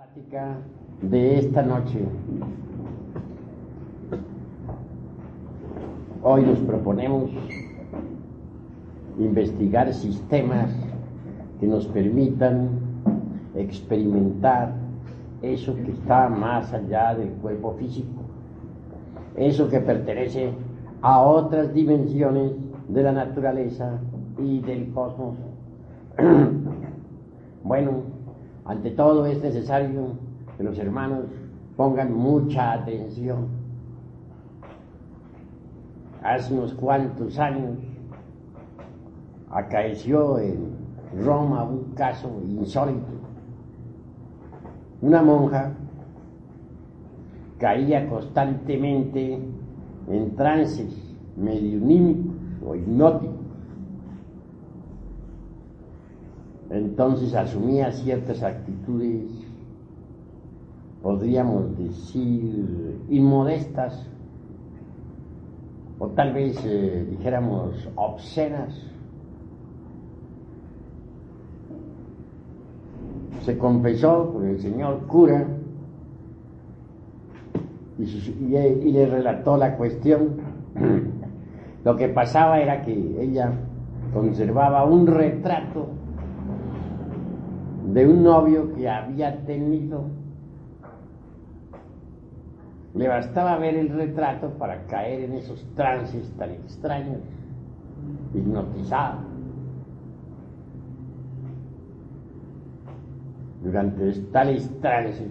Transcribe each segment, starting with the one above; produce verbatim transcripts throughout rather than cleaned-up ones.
Plática de esta noche. Hoy nos proponemos investigar sistemas que nos permitan experimentar eso que está más allá del cuerpo físico, eso que pertenece a otras dimensiones de la naturaleza y del cosmos. Bueno, ante todo es necesario que los hermanos pongan mucha atención. Hace unos cuantos años acaeció en Roma un caso insólito. Una monja caía constantemente en trances mediunímicos o hipnóticos. Entonces asumía ciertas actitudes, podríamos decir, inmodestas, o tal vez eh, dijéramos obscenas. Se confesó con el señor cura y, y, y le relató la cuestión. Lo que pasaba era que ella conservaba un retrato de un novio que había tenido. Le bastaba ver el retrato para caer en esos trances tan extraños, hipnotizado. Durante tales trances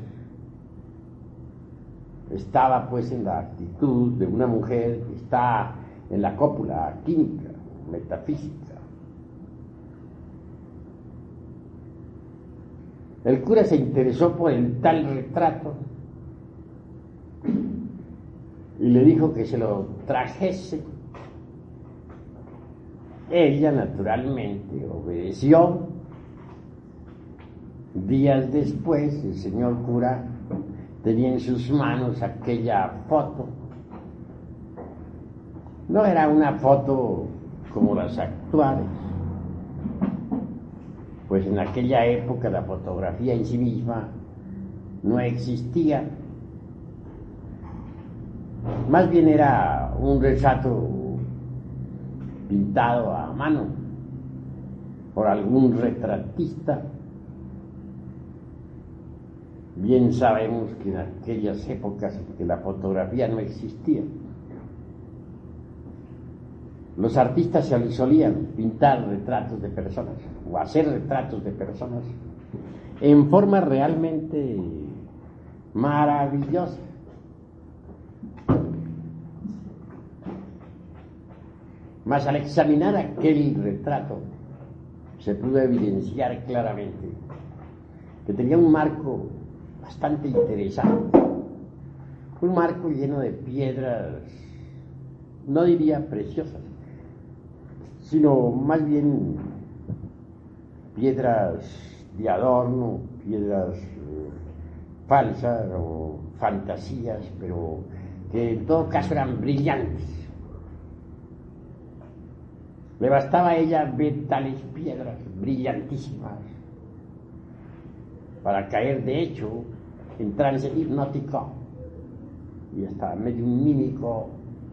estaba pues en la actitud de una mujer que está en la cópula química, metafísica. El cura se interesó por el tal retrato y le dijo que se lo trajese. Ella naturalmente obedeció. Días después el señor cura tenía en sus manos aquella foto. No era una foto como las actuales, pues en aquella época la fotografía en sí misma no existía. Más bien era un retrato pintado a mano por algún retratista. Bien sabemos que en aquellas épocas en que la fotografía no existía, los artistas solían pintar retratos de personas o hacer retratos de personas en forma realmente maravillosa. Mas al examinar aquel retrato se pudo evidenciar claramente que tenía un marco bastante interesante, un marco lleno de piedras, no diría preciosas, sino más bien piedras de adorno, piedras eh, falsas o fantasías, pero que en todo caso eran brillantes. Le bastaba a ella ver tales piedras brillantísimas para caer de hecho en trance hipnótico y hasta medio mímico.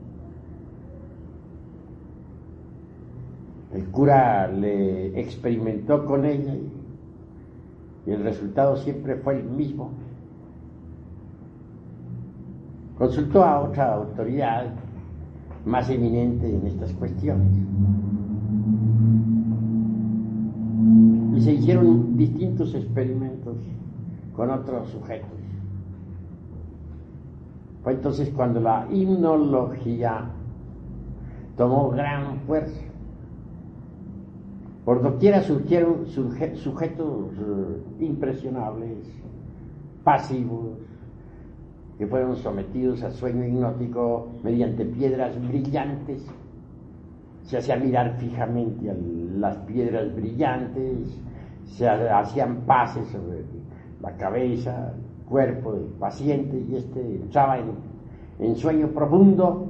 El cura le experimentó con ella y el resultado siempre fue el mismo. Consultó a otra autoridad más eminente en estas cuestiones y se hicieron distintos experimentos con otros sujetos. Fue entonces cuando la hipnología tomó gran fuerza. Por doquiera surgieron sujetos impresionables, pasivos, que fueron sometidos a sueño hipnótico mediante piedras brillantes. Se hacía mirar fijamente a las piedras brillantes, se hacían pases sobre la cabeza, el cuerpo del paciente, y este entraba en, en sueño profundo.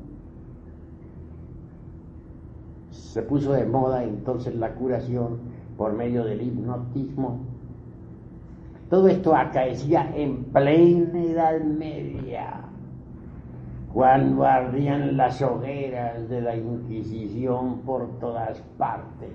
Se puso de moda entonces la curación por medio del hipnotismo, Todo esto acaecía en plena Edad Media, cuando ardían las hogueras de la Inquisición por todas partes.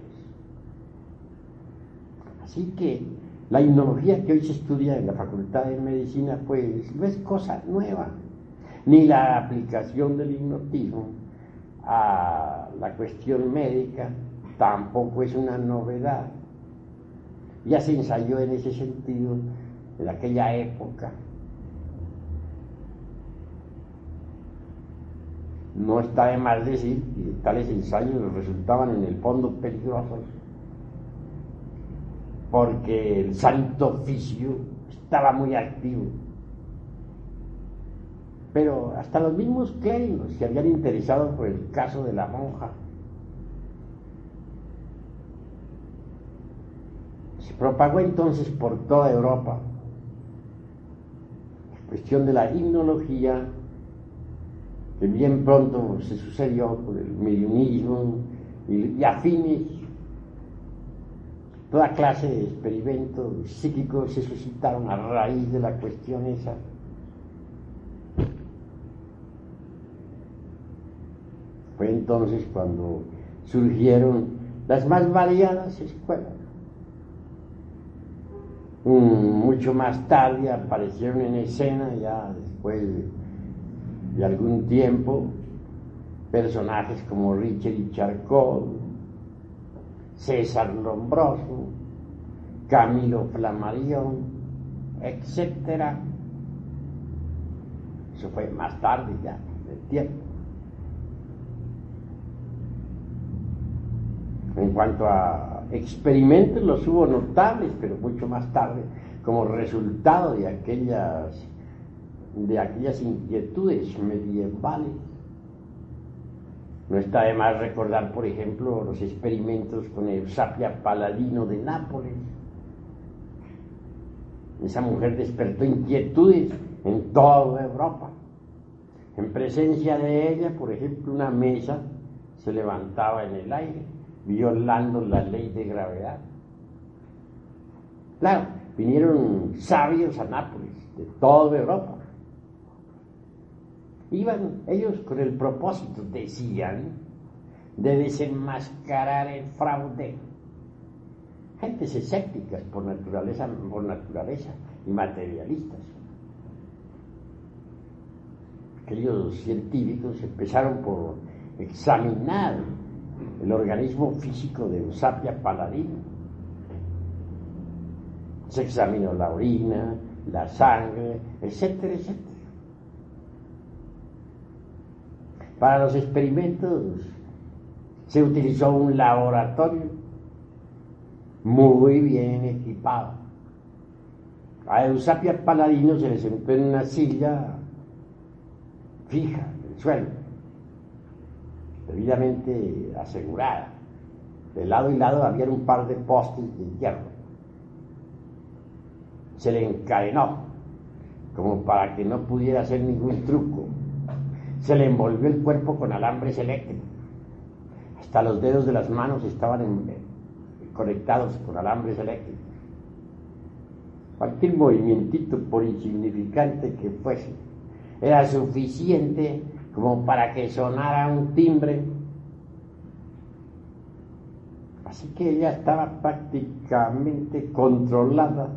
Así que la hipnología que hoy se estudia en la Facultad de Medicina, pues no es cosa nueva, ni la aplicación del hipnotismo a la cuestión médica tampoco es una novedad. Ya se ensayó en ese sentido en aquella época. No está de más decir que tales ensayos resultaban en el fondo peligrosos, porque el santo oficio estaba muy activo. Pero hasta los mismos clérigos se habían interesado por el caso de la monja. Se propagó entonces por toda Europa la cuestión de la hipnología, que bien pronto se sucedió por el mediunismo y, y afines. Toda clase de experimentos psíquicos se suscitaron a raíz de la cuestión esa. Fue entonces cuando surgieron las más variadas escuelas. Um, mucho más tarde aparecieron en escena, ya después de, de algún tiempo, personajes como Richard Charcot, César Lombroso, Camilo Flammarion, etcétera. Eso fue más tarde ya, del tiempo. En cuanto a experimentos, los hubo notables, pero mucho más tarde, como resultado de aquellas, de aquellas inquietudes medievales. No está de más recordar, por ejemplo, los experimentos con Eusapia Paladino de Nápoles. Esa mujer despertó inquietudes en toda Europa. En presencia de ella, por ejemplo, una mesa se levantaba en el aire, violando la ley de gravedad. Claro, vinieron sabios a Nápoles, de toda Europa. Iban ellos con el propósito, decían, de desenmascarar el fraude. Gentes escépticas por naturaleza, por naturaleza y materialistas. Aquellos científicos empezaron por examinar el organismo físico de Eusapia Paladino. Se examinó la orina, la sangre, etcétera, etcétera. Para los experimentos se utilizó un laboratorio muy bien equipado. A Eusapia Paladino se le sentó en una silla fija en el suelo, debidamente asegurada. De lado y lado había un par de postes de hierro. Se le encadenó como para que no pudiera hacer ningún truco. Se le envolvió el cuerpo con alambres eléctricos. Hasta los dedos de las manos estaban en, eh, conectados con alambres eléctricos. Cualquier movimientito, por insignificante que fuese, era suficiente como para que sonara un timbre. Así que ella estaba prácticamente controlada.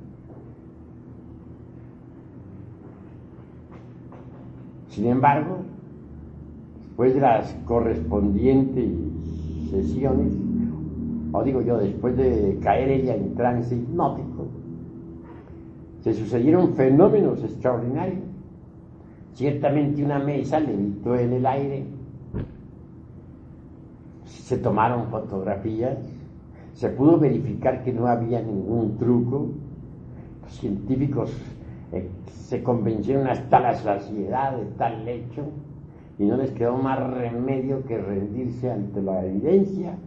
Sin embargo, después de las correspondientes sesiones, o digo yo, después de caer ella en trance hipnótico, se sucedieron fenómenos extraordinarios. Ciertamente una mesa levitó en el aire, se tomaron fotografías, se pudo verificar que no había ningún truco. Los científicos eh, se convencieron hasta la saciedad de tal hecho y no les quedó más remedio que rendirse ante la evidencia.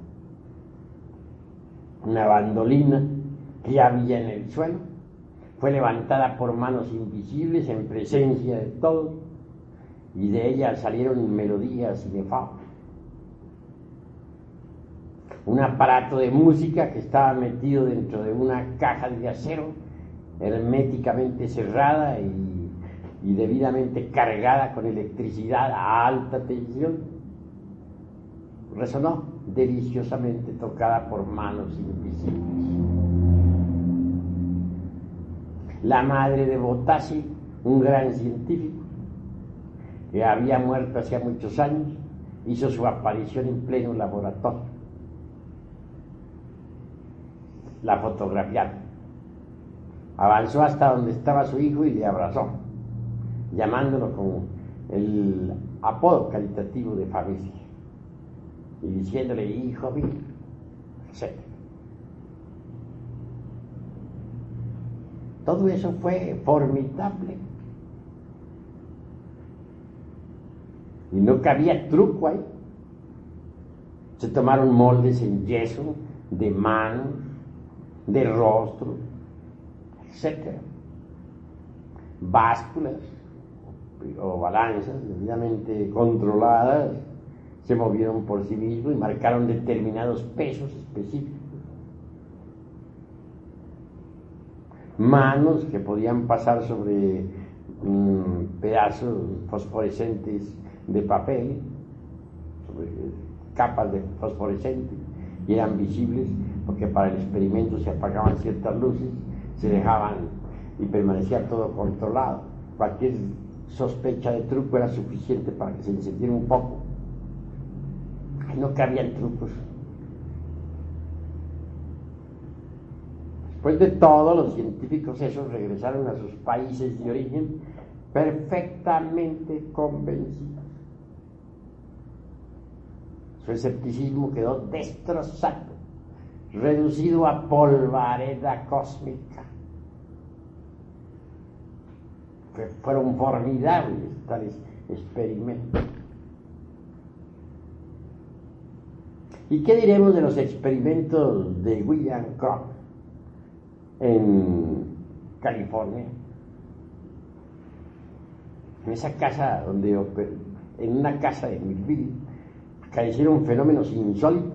Una bandolina que había en el suelo fue levantada por manos invisibles en presencia de todos, y de ella salieron melodías inefable. Un aparato de música que estaba metido dentro de una caja de acero herméticamente cerrada y, y debidamente cargada con electricidad a alta tensión, resonó deliciosamente, tocada por manos invisibles. La madre de Botassi, un gran científico que había muerto hacía muchos años, hizo su aparición en pleno laboratorio. La fotografiaron. Avanzó hasta donde estaba su hijo y le abrazó, llamándolo con el apodo caritativo de familia y diciéndole hijo mío, etcétera. Todo eso fue formidable y no cabía truco ahí. Se tomaron moldes en yeso de manos, de rostro, etcétera, básculas o balanzas debidamente controladas se movieron por sí mismos y marcaron determinados pesos específicos. Manos que podían pasar sobre um, pedazos fosforescentes de papel, sobre capas de fosforescente, y eran visibles porque para el experimento se apagaban ciertas luces, se dejaban y permanecía todo controlado. Cualquier sospecha de truco era suficiente para que se encendiera un poco. No cabían trucos. Después de todo, los científicos esos regresaron a sus países de origen perfectamente convencidos. Su escepticismo quedó destrozado, reducido a polvareda cósmica. Fueron formidables tales experimentos. ¿Y qué diremos de los experimentos de William Kroc en California? En esa casa donde, en una casa de Millville, carecieron fenómenos insólitos.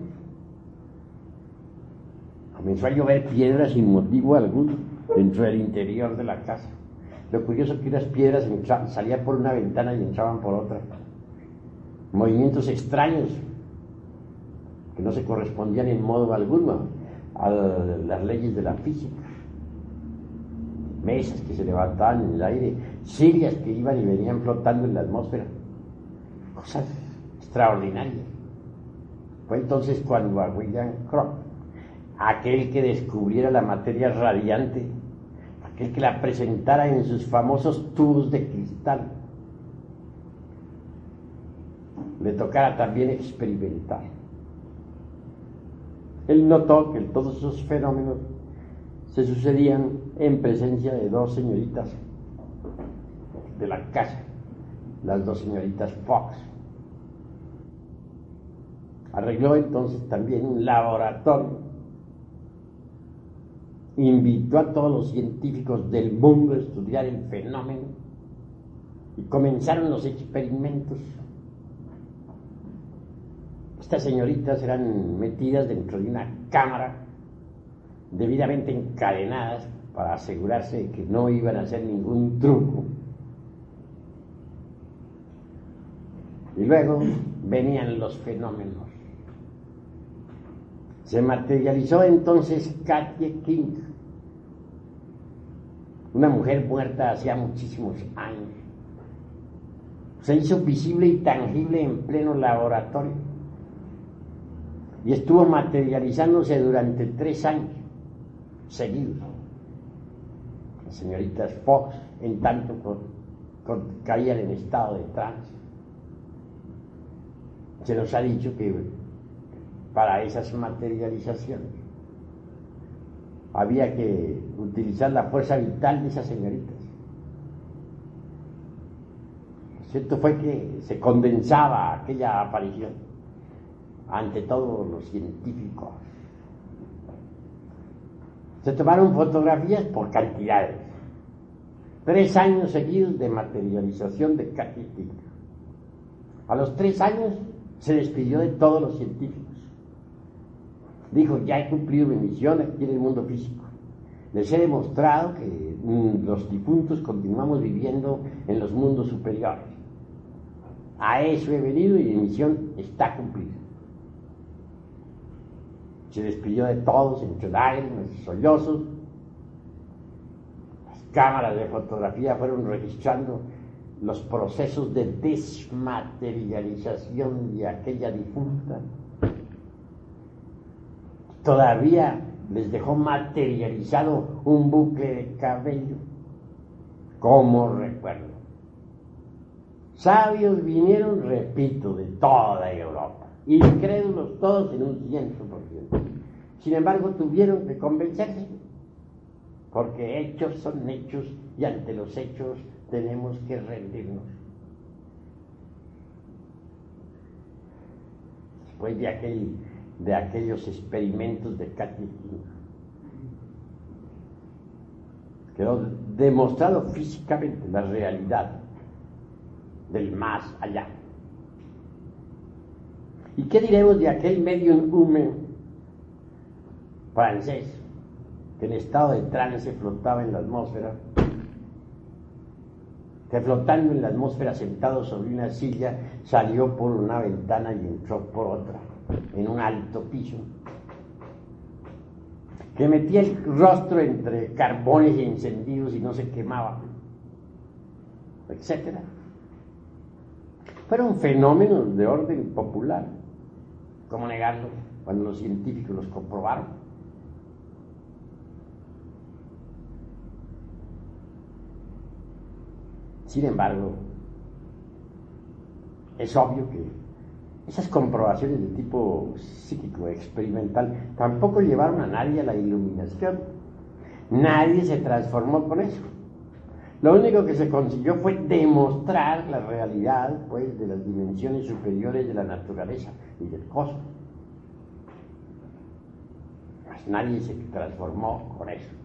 Comenzó a llover piedras sin motivo alguno dentro del interior de la casa. Lo curioso es que unas piedras entraban, salían por una ventana y entraban por otra. Movimientos extraños que no se correspondían en modo alguno a las leyes de la física. Mesas que se levantaban en el aire, sirias que iban y venían flotando en la atmósfera. Cosas extraordinarias. Fue entonces cuando a William Kroc, aquel que descubriera la materia radiante, aquel que la presentara en sus famosos tubos de cristal, le tocara también experimentar. Él notó que todos esos fenómenos se sucedían en presencia de dos señoritas de la casa, las dos señoritas Fox. Arregló entonces también un laboratorio, invitó a todos los científicos del mundo a estudiar el fenómeno y comenzaron los experimentos. Estas señoritas eran metidas dentro de una cámara debidamente encadenadas para asegurarse de que no iban a hacer ningún truco. Y luego venían los fenómenos. Se materializó entonces Katie King, una mujer muerta hacía muchísimos años. Se hizo visible y tangible en pleno laboratorio y estuvo materializándose durante tres años seguidos. Las señoritas Fox, en tanto, con, con, caían en estado de trance. Se nos ha dicho que para esas materializaciones había que utilizar la fuerza vital de esas señoritas. Lo cierto fue que se condensaba aquella aparición ante todos los científicos. Se tomaron fotografías por cantidades. Tres años seguidos de materialización de Katie King. A los tres años se despidió de todos los científicos. Dijo, ya he cumplido mi misión aquí en el mundo físico. les he demostrado que mm, los difuntos continuamos viviendo en los mundos superiores. A eso he venido y mi misión está cumplida. Se despidió de todos entre lágrimas y sollozos. Las cámaras de fotografía fueron registrando los procesos de desmaterialización de aquella difunta. Todavía les dejó materializado un bucle de cabello, como recuerdo. Sabios vinieron, repito, de toda Europa, incrédulos todos en un ciento por ciento. Sin embargo, tuvieron que convencerse, porque hechos son hechos y ante los hechos tenemos que rendirnos. Después de, aquel, de aquellos experimentos de Katy King, quedó demostrado físicamente la realidad del más allá. ¿Y qué diremos de aquel medium hume francés que en estado de trance flotaba en la atmósfera, que flotando en la atmósfera sentado sobre una silla salió por una ventana y entró por otra en un alto piso, que metía el rostro entre carbones encendidos y no se quemaba, etcétera? Fueron fenómenos de orden popular. ¿Cómo negarlo cuando los científicos los comprobaron? Sin embargo, es obvio que esas comprobaciones de tipo psíquico experimental tampoco llevaron a nadie a la iluminación. Nadie se transformó con eso. Lo único que se consiguió fue demostrar la realidad, pues, de las dimensiones superiores de la naturaleza y del cosmos. Mas nadie se transformó con eso.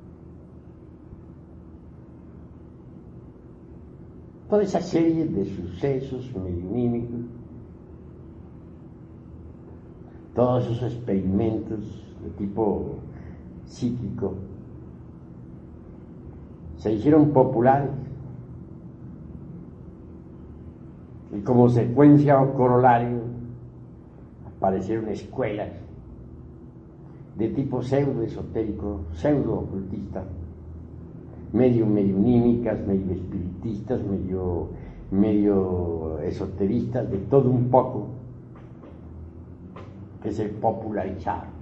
Toda esa serie de sucesos mediunímicos, todos esos experimentos de tipo psíquico, se hicieron populares y como secuencia o corolario aparecieron escuelas de tipo pseudo esotérico, pseudo ocultista, medio mediunímicas, medio espiritistas, medio, medio esoteristas, de todo un poco, que se popularizaron.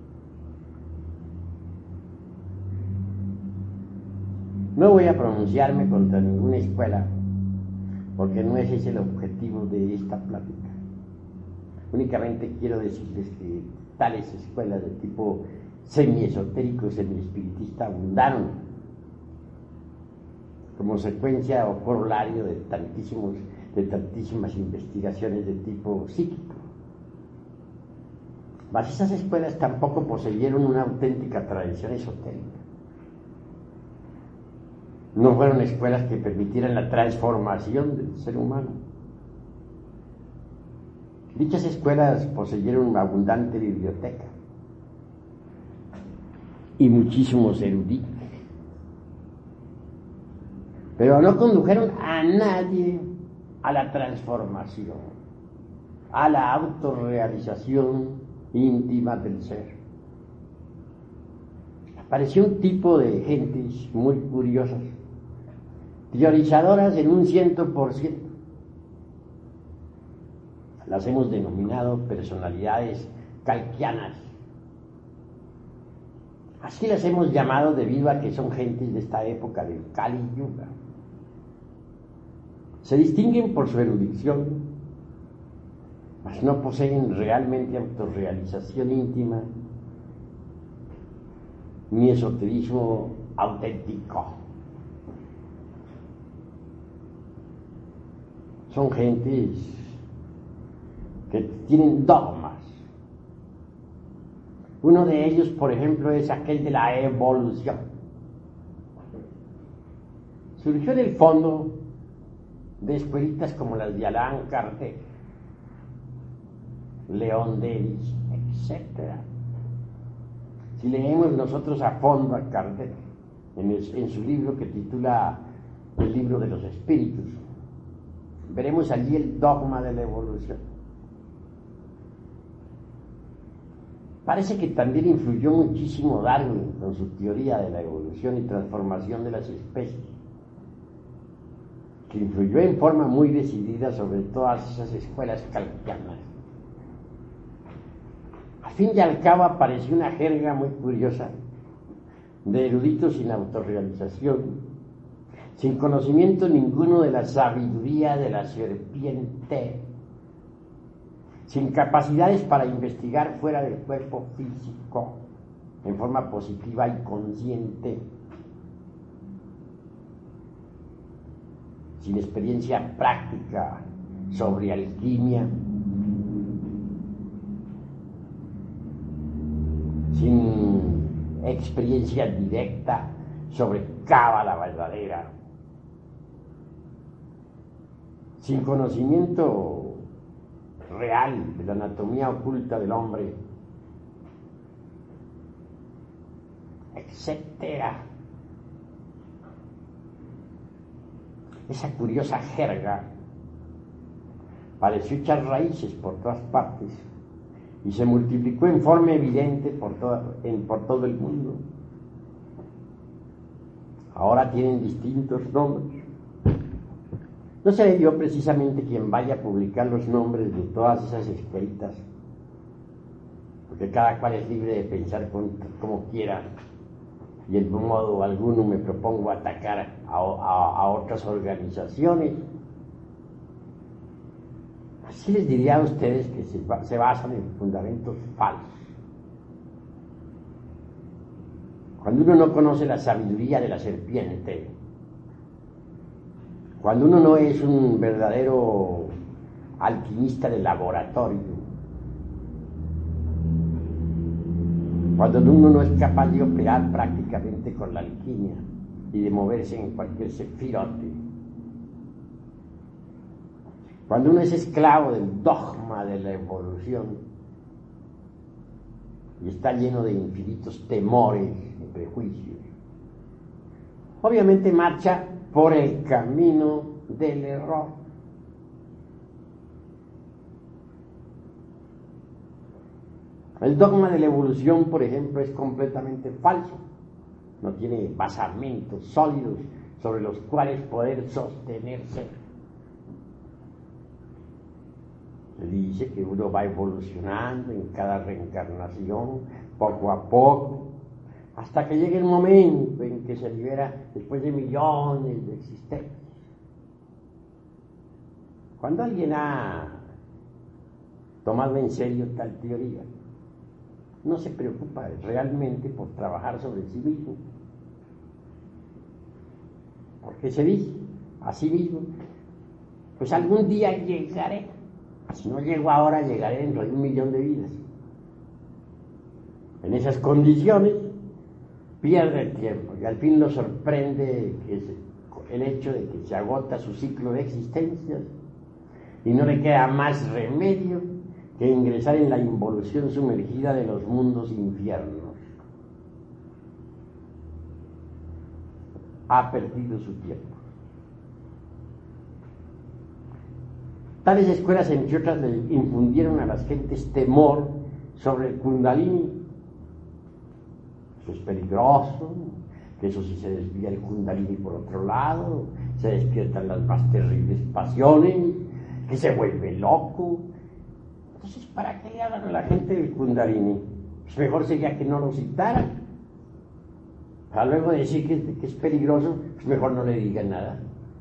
No voy a pronunciarme contra ninguna escuela, porque no ese es el objetivo de esta plática. Únicamente quiero decirles que tales escuelas de tipo semi-esotérico, semi-espiritista abundaron como secuencia o corolario de tantísimos, de tantísimas investigaciones de tipo psíquico. Mas esas escuelas tampoco poseyeron una auténtica tradición esotérica. No fueron escuelas que permitieran la transformación del ser humano. Dichas escuelas poseyeron una abundante biblioteca y muchísimos eruditos, pero no condujeron a nadie a la transformación, a la autorrealización íntima del ser. Apareció un tipo de gentes muy curiosas, teorizadoras en un ciento por ciento. Las hemos denominado personalidades kalkianas. Así las hemos llamado debido a que son gentes de esta época del Kali Yuga. Se distinguen por su erudición, mas no poseen realmente autorrealización íntima ni esoterismo auténtico. Son gentes que tienen dogmas. Uno de ellos, por ejemplo, es aquel de la evolución. Surgió en el fondo de escuelitas como las de Allan Kardec, León Denis, etcétera. Si leemos nosotros a fondo a Kardec, en, el, en su libro que titula El libro de los espíritus, veremos allí el dogma de la evolución. Parece que también influyó muchísimo Darwin con su teoría de la evolución y transformación de las especies, que influyó en forma muy decidida sobre todas esas escuelas kantianas. Al fin y al cabo apareció una jerga muy curiosa de eruditos sin autorrealización, sin conocimiento ninguno de la sabiduría de la serpiente, sin capacidades para investigar fuera del cuerpo físico en forma positiva y consciente, sin experiencia práctica sobre alquimia, sin experiencia directa sobre cábala verdadera, sin conocimiento real de la anatomía oculta del hombre, etcétera. Esa curiosa jerga pareció echar raíces por todas partes y se multiplicó en forma evidente por, toda, en, por todo el mundo. Ahora tienen distintos nombres. No seré yo precisamente quien vaya a publicar los nombres de todas esas escuelitas, porque cada cual es libre de pensar con, como quiera, y en modo alguno me propongo atacar a, a, a otras organizaciones. Así les diría a ustedes que se, se basan en fundamentos falsos. Cuando uno no conoce la sabiduría de la serpiente, cuando uno no es un verdadero alquimista de laboratorio, cuando uno no es capaz de operar prácticamente con la alquimia y de moverse en cualquier sefirote, cuando uno es esclavo del dogma de la evolución y está lleno de infinitos temores y prejuicios, obviamente marcha por el camino del error. El dogma de la evolución, por ejemplo, es completamente falso. No tiene basamentos sólidos sobre los cuales poder sostenerse. Se dice que uno va evolucionando en cada reencarnación, poco a poco, hasta que llegue el momento en que se libera después de millones de existencias. Cuando alguien ha tomado en serio tal teoría, no se preocupa realmente por trabajar sobre sí mismo, porque se dice a sí mismo, pues algún día llegaré, si no llego ahora llegaré dentro de un millón de vidas. En esas condiciones pierde el tiempo y al fin lo sorprende que se, el hecho de que se agota su ciclo de existencias y no le queda más remedio que ingresar en la involución sumergida de los mundos infiernos. Ha perdido su tiempo. Tales escuelas, entre otras, le infundieron a las gentes temor sobre el Kundalini. Eso es peligroso, que eso si se desvía el Kundalini por otro lado, se despiertan las más terribles pasiones, que se vuelve loco. Entonces, ¿para qué le hablan a la gente del Kundalini? Pues mejor sería que no lo citaran. Para luego decir que, que es peligroso, pues mejor no le digan nada.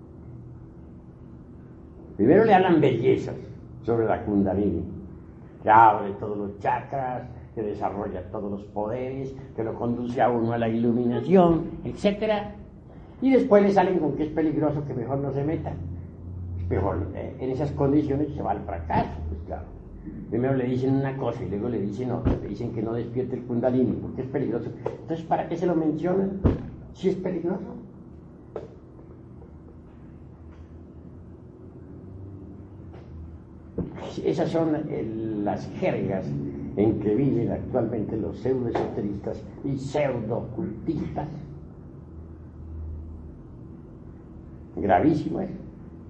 Primero le hablan bellezas sobre la Kundalini, que abre todos los chakras, que desarrolla todos los poderes, que lo conduce a uno a la iluminación, etcétera. Y después le salen con que es peligroso, que mejor no se metan. Mejor, eh, en esas condiciones se va al fracaso, pues claro. Primero le dicen una cosa y luego le dicen otra, le dicen que no despierte el Kundalini porque es peligroso. Entonces, ¿para qué se lo mencionan si es peligroso? Esas son el, las jergas en que viven actualmente los pseudoesoteristas y pseudocultistas. Gravísimo eso.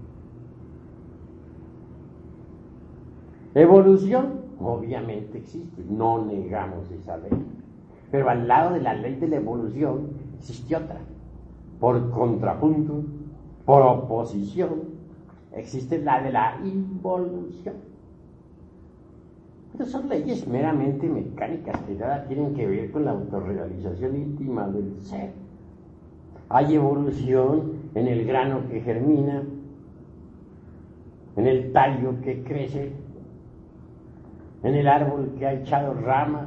Evolución, obviamente existe, no negamos esa ley, pero al lado de la ley de la evolución existe otra. Por contrapunto, por oposición, existe la de la involución. Pero son leyes meramente mecánicas que nada tienen que ver con la autorrealización íntima del ser. Hay evolución en el grano que germina, en el tallo que crece, en el árbol que ha echado ramas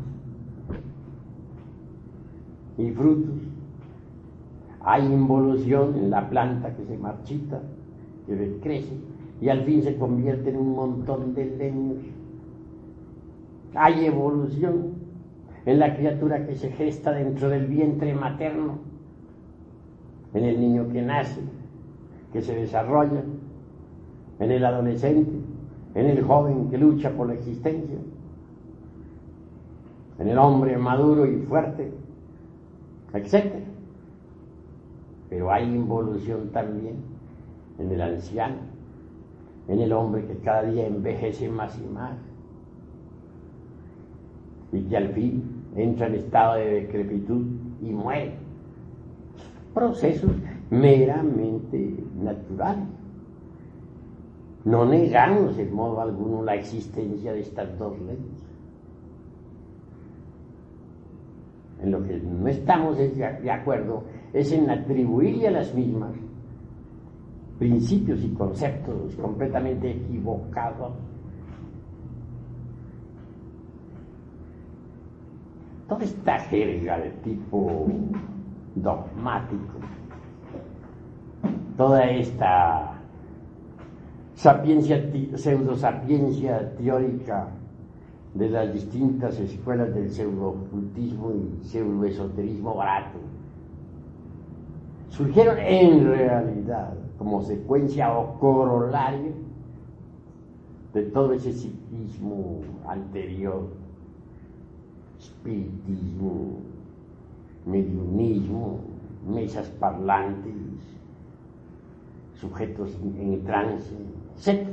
y frutos. Hay involución en la planta que se marchita, que decrece y al fin se convierte en un montón de leños. Hay evolución en la criatura que se gesta dentro del vientre materno, en el niño que nace, que se desarrolla, en el adolescente, en el joven que lucha por la existencia, en el hombre maduro y fuerte, etcétera. Pero hay involución también en el anciano, en el hombre que cada día envejece más y más y que al fin entra en estado de decrepitud y muere. Procesos meramente naturales. No negamos en modo alguno la existencia de estas dos leyes. En lo que no estamos de acuerdo es en atribuirle a las mismas principios y conceptos completamente equivocados. Toda esta jerga de tipo dogmático, toda esta sapiencia, pseudosapiencia teórica de las distintas escuelas del pseudo-ocultismo y pseudo-esoterismo barato, surgieron en realidad como secuencia o corolario de todo ese psiquismo anterior, espiritismo, mediunismo, mesas parlantes, sujetos en trance, etcétera.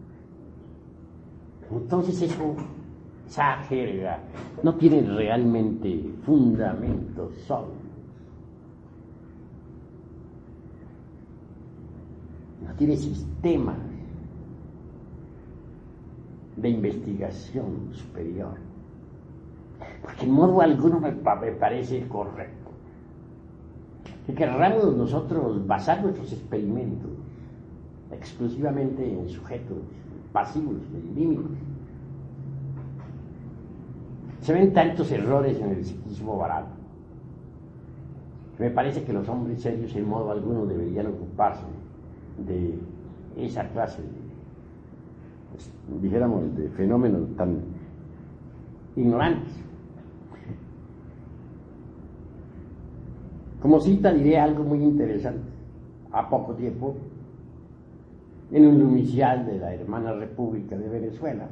Entonces eso, esa jerga no tiene realmente fundamentos sólidos. No tiene sistemas de investigación superior. Porque en modo alguno me, me parece correcto que querramos nosotros basar nuestros experimentos exclusivamente en sujetos pasivos, medionímicos. Se ven tantos errores en el psiquismo barato que me parece que los hombres serios en modo alguno deberían ocuparse de esa clase de, pues, dijéramos, de fenómenos tan ignorantes. Como cita diré algo muy interesante. A poco tiempo, en un lumicial de la hermana República de Venezuela,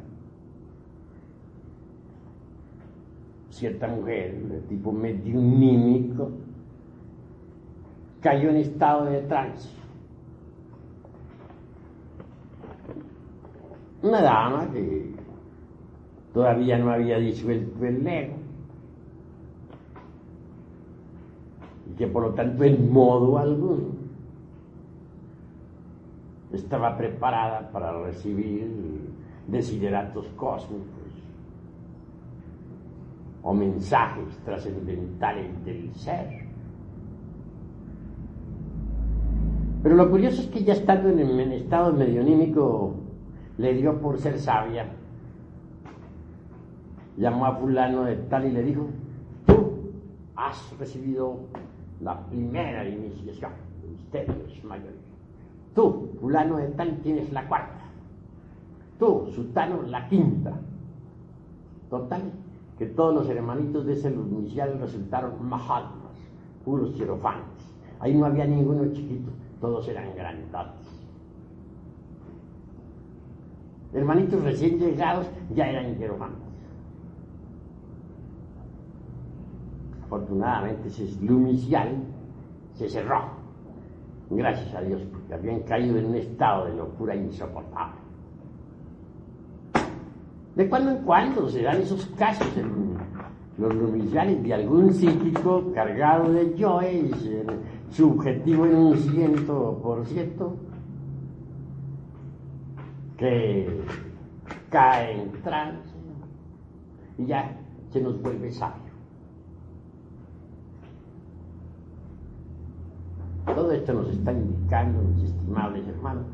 cierta mujer de tipo mediunímico cayó en estado de trance. Una dama que todavía no había disuelto el ego y que por lo tanto en modo alguno estaba preparada para recibir desideratos cósmicos o mensajes trascendentales del ser. Pero lo curioso es que ya estando en el estado medionímico le dio por ser sabia. Llamó a fulano de tal y le dijo: tú has recibido la primera iniciación de misterios mayores. Tú, fulano de tal, tienes la cuarta. Tú, sutano, la quinta. Total, que todos los hermanitos de ese inicial resultaron mahatmas, puros hierofantes. Ahí no había ninguno chiquito, todos eran grandotes. Hermanitos recién llegados ya eran hierofantes. afortunadamente ese slumicial se cerró, gracias a Dios, porque habían caído en un estado de locura insoportable. De cuando en cuando se dan esos casos en los lumiciales de algún psíquico cargado de yoes, subjetivo en un ciento por ciento, que cae en trance y ya se nos vuelve sabio. Todo esto nos está indicando, mis estimables hermanos,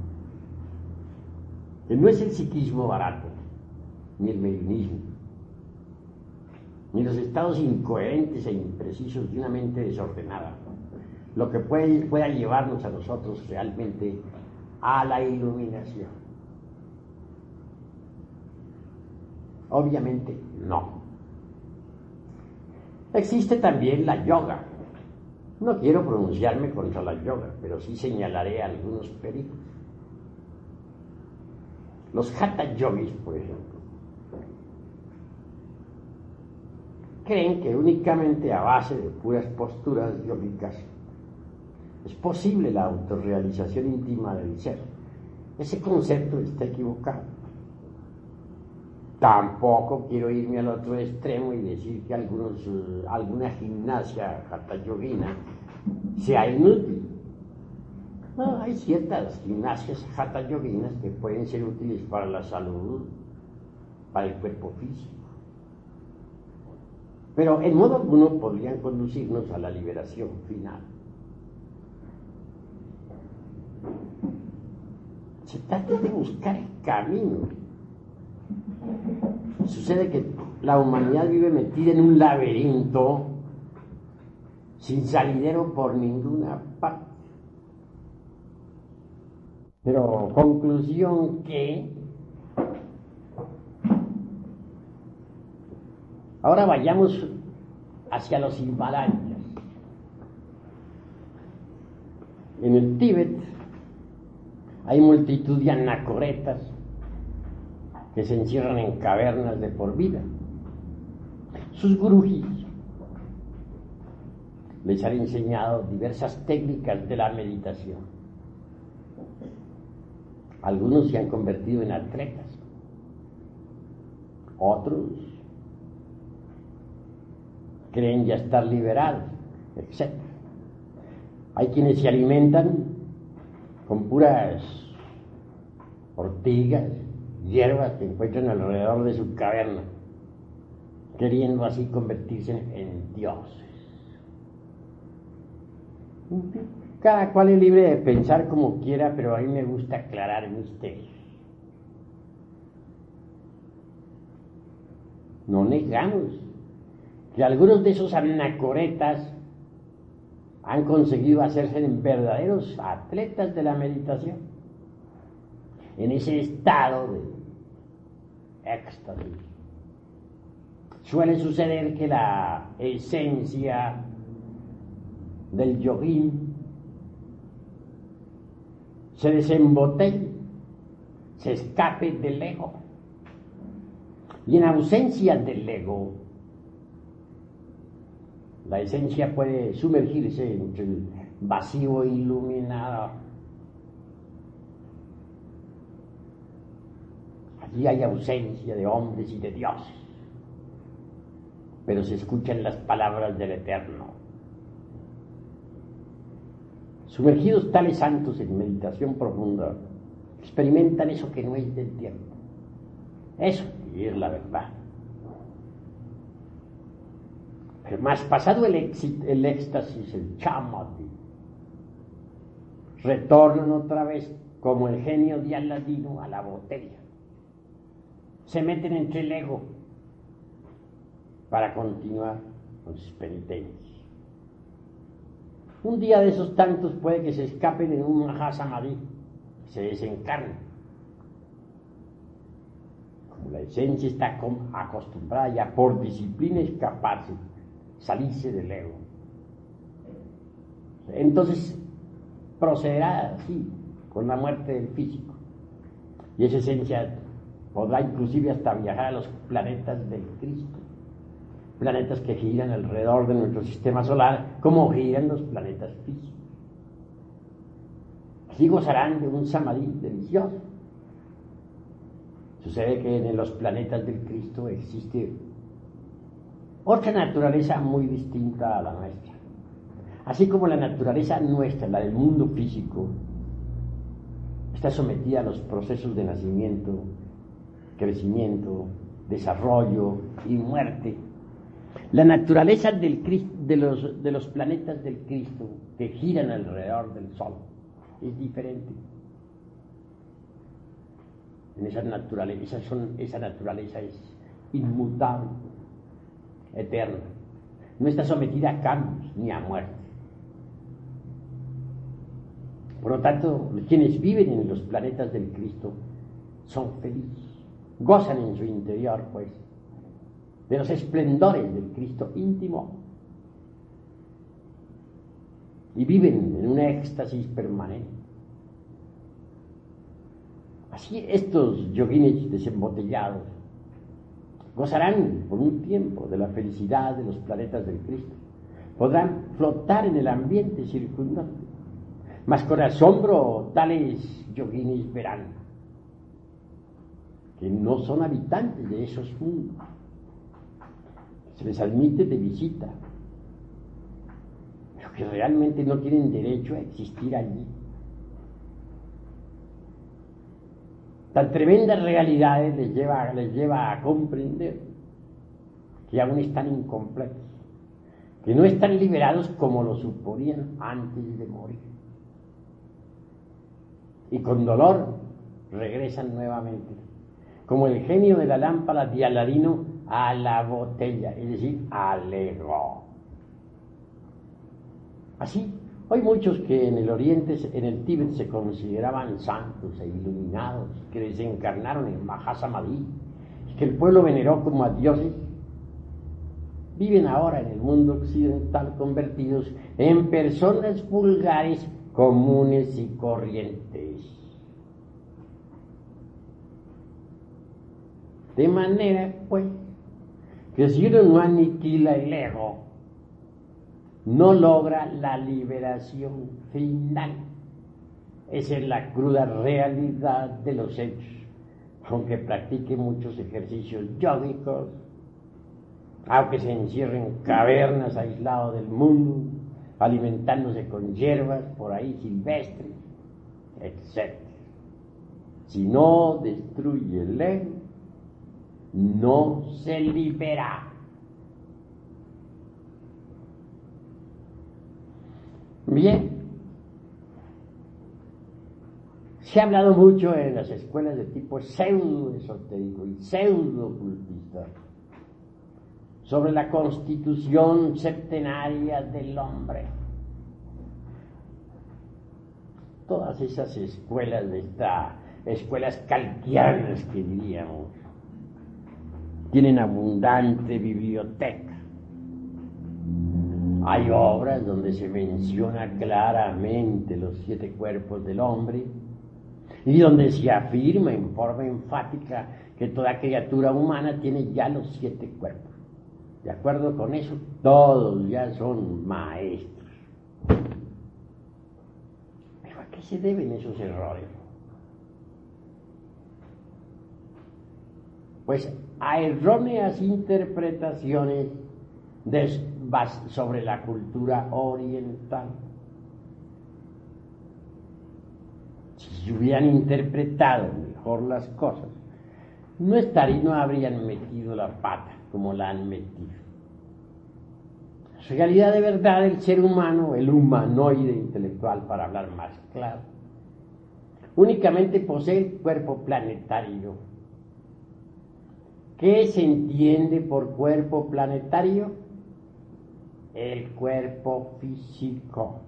que no es el psiquismo barato, ni el mediunismo, ni los estados incoherentes e imprecisos de una mente desordenada, lo que puede, pueda llevarnos a nosotros realmente a la iluminación. Obviamente no. Existe también la yoga. No quiero pronunciarme contra la yoga, pero sí señalaré algunos peligros. Los hatha yogis, por ejemplo, creen que únicamente a base de puras posturas yógicas es posible la autorrealización íntima del ser. Ese concepto está equivocado. Tampoco quiero irme al otro extremo y decir que algunos, uh, alguna gimnasia hatha yogina sea inútil. No, hay ciertas gimnasias hatha yoginas que pueden ser útiles para la salud, para el cuerpo físico. Pero en modo alguno podrían conducirnos a la liberación final. Se trata de buscar el camino. Sucede que la humanidad vive metida en un laberinto sin salidero por ninguna parte. Pero conclusión que ahora vayamos hacia los Himalayas. En el Tíbet hay multitud de anacoretas que se encierran en cavernas de por vida. Sus gurujis les han enseñado diversas técnicas de la meditación. Algunos se han convertido en atletas, otros creen ya estar liberados, etcétera. Hay quienes se alimentan con puras ortigas, hierbas que encuentran alrededor de su caverna, queriendo así convertirse en dioses. Cada cual es libre de pensar como quiera, pero a mí me gusta aclarar misterios. No negamos que algunos de esos anacoretas han conseguido hacerse en verdaderos atletas de la meditación, en ese estado de éxtasis. Suele suceder que la esencia del yoguín se desembotelle, se escape del ego, y en ausencia del ego la esencia puede sumergirse entre el vacío iluminado. Allí hay ausencia de hombres y de dioses, pero se escuchan las palabras del Eterno. Sumergidos tales santos en meditación profunda, experimentan eso que no es del tiempo. Eso y es la verdad. Pero más pasado el, éxito, el éxtasis, el chamadhi, retornan otra vez como el genio de Aladino a la botella. Se meten entre el ego para continuar con sus penitencias. Un día de esos tantos puede que se escapen en un mahasamadhi, se desencarnen. Como la esencia está acostumbrada ya por disciplina a escaparse, salirse del ego. Entonces procederá así, con la muerte del físico. Y esa esencia podrá inclusive hasta viajar a los planetas del Cristo, planetas que giran alrededor de nuestro sistema solar, como giran los planetas físicos. Así gozarán de un samadhi delicioso. Sucede que en los planetas del Cristo existe otra naturaleza muy distinta a la nuestra. Así como la naturaleza nuestra, la del mundo físico, está sometida a los procesos de nacimiento, crecimiento, desarrollo y muerte. La naturaleza del Cristo, de, los, de los planetas del Cristo que giran alrededor del Sol es diferente. En esa naturaleza, son, esa naturaleza es inmutable, eterna. No está sometida a cambios ni a muerte. Por lo tanto, quienes viven en los planetas del Cristo son felices, gozan en su interior, pues, de los esplendores del Cristo íntimo y viven en un éxtasis permanente. Así estos yoguines desembotellados gozarán por un tiempo de la felicidad de los planetas del Cristo. Podrán flotar en el ambiente circundante, mas con asombro tales yoguines verán que no son habitantes de esos mundos. Se les admite de visita, pero que realmente no tienen derecho a existir allí. Tan tremendas realidades les lleva, les lleva a comprender que aún están incompletos, que no están liberados como lo suponían antes de morir. Y con dolor regresan nuevamente, como el genio de la lámpara de Aladino, a la botella, es decir, al ego. Así, hay muchos que en el Oriente, en el Tíbet, se consideraban santos e iluminados, que desencarnaron en Mahasamadhi, y que el pueblo veneró como a dioses, viven ahora en el mundo occidental convertidos en personas vulgares, comunes y corrientes. De manera, pues, que si uno no aniquila el ego, no logra la liberación final. Esa es la cruda realidad de los hechos. Aunque practique muchos ejercicios yógicos, aunque se encierre en cavernas aislado del mundo, alimentándose con hierbas por ahí silvestres, etcétera. Si no destruye el ego, no se libera. Bien, se ha hablado mucho en las escuelas de tipo pseudo-esotérico y pseudo-ocultista sobre la constitución septenaria del hombre. Todas esas escuelas de esta, escuelas calquianas que diríamos, tienen abundante biblioteca. Hay obras donde se menciona claramente los siete cuerpos del hombre y donde se afirma en forma enfática que toda criatura humana tiene ya los siete cuerpos. De acuerdo con eso, todos ya son maestros. ¿Pero a qué se deben esos errores? Pues a erróneas interpretaciones de, sobre la cultura oriental. Si hubieran interpretado mejor las cosas, no estarían, no habrían metido la pata como la han metido. En realidad, de verdad, el ser humano, el humanoide intelectual, para hablar más claro, únicamente posee el cuerpo planetario. ¿Qué se entiende por cuerpo planetario? El cuerpo físico.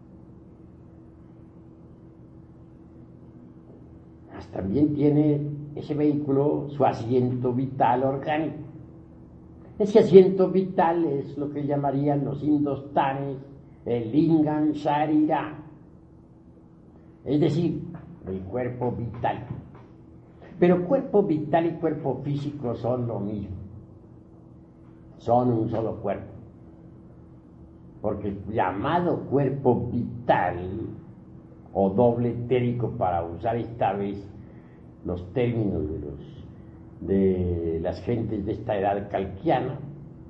También tiene ese vehículo su asiento vital orgánico. Ese asiento vital es lo que llamarían los hindustanes el lingam sharira, es decir, el cuerpo vital. Pero cuerpo vital y cuerpo físico son lo mismo. son un solo cuerpo. Porque el llamado cuerpo vital o doble etérico, para usar esta vez los términos de, los, de las gentes de esta edad calquiana,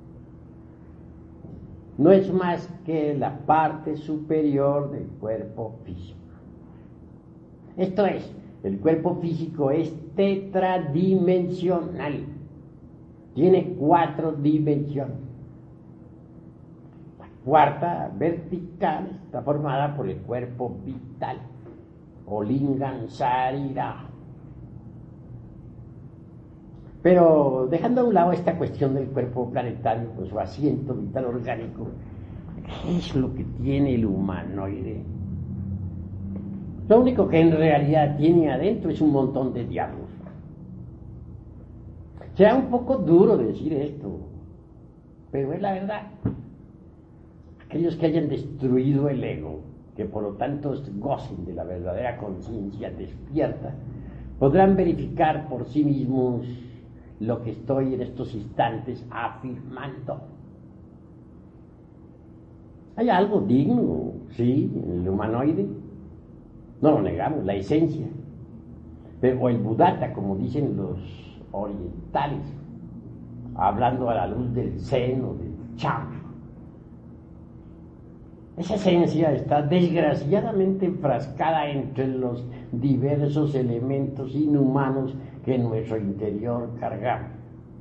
no es más que la parte superior del cuerpo físico. Esto es, el cuerpo físico es tetradimensional, tiene cuatro dimensiones. La cuarta, vertical, está formada por el cuerpo vital, o lingam sarira. Pero dejando a un lado esta cuestión del cuerpo planetario, con su asiento vital orgánico, ¿qué es lo que tiene el humanoide? Lo único que en realidad tiene adentro es un montón de diablos. Será un poco duro decir esto, pero es la verdad. Aquellos que hayan destruido el ego, que por lo tanto gocen de la verdadera conciencia despierta, podrán verificar por sí mismos lo que estoy en estos instantes afirmando. Hay algo digno, sí, en el humanoide, no lo negamos, la esencia, pero, o el Buddhata, como dicen los orientales, hablando a la luz del Zen o del Chan. Esa esencia está desgraciadamente enfrascada entre los diversos elementos inhumanos que en nuestro interior cargamos.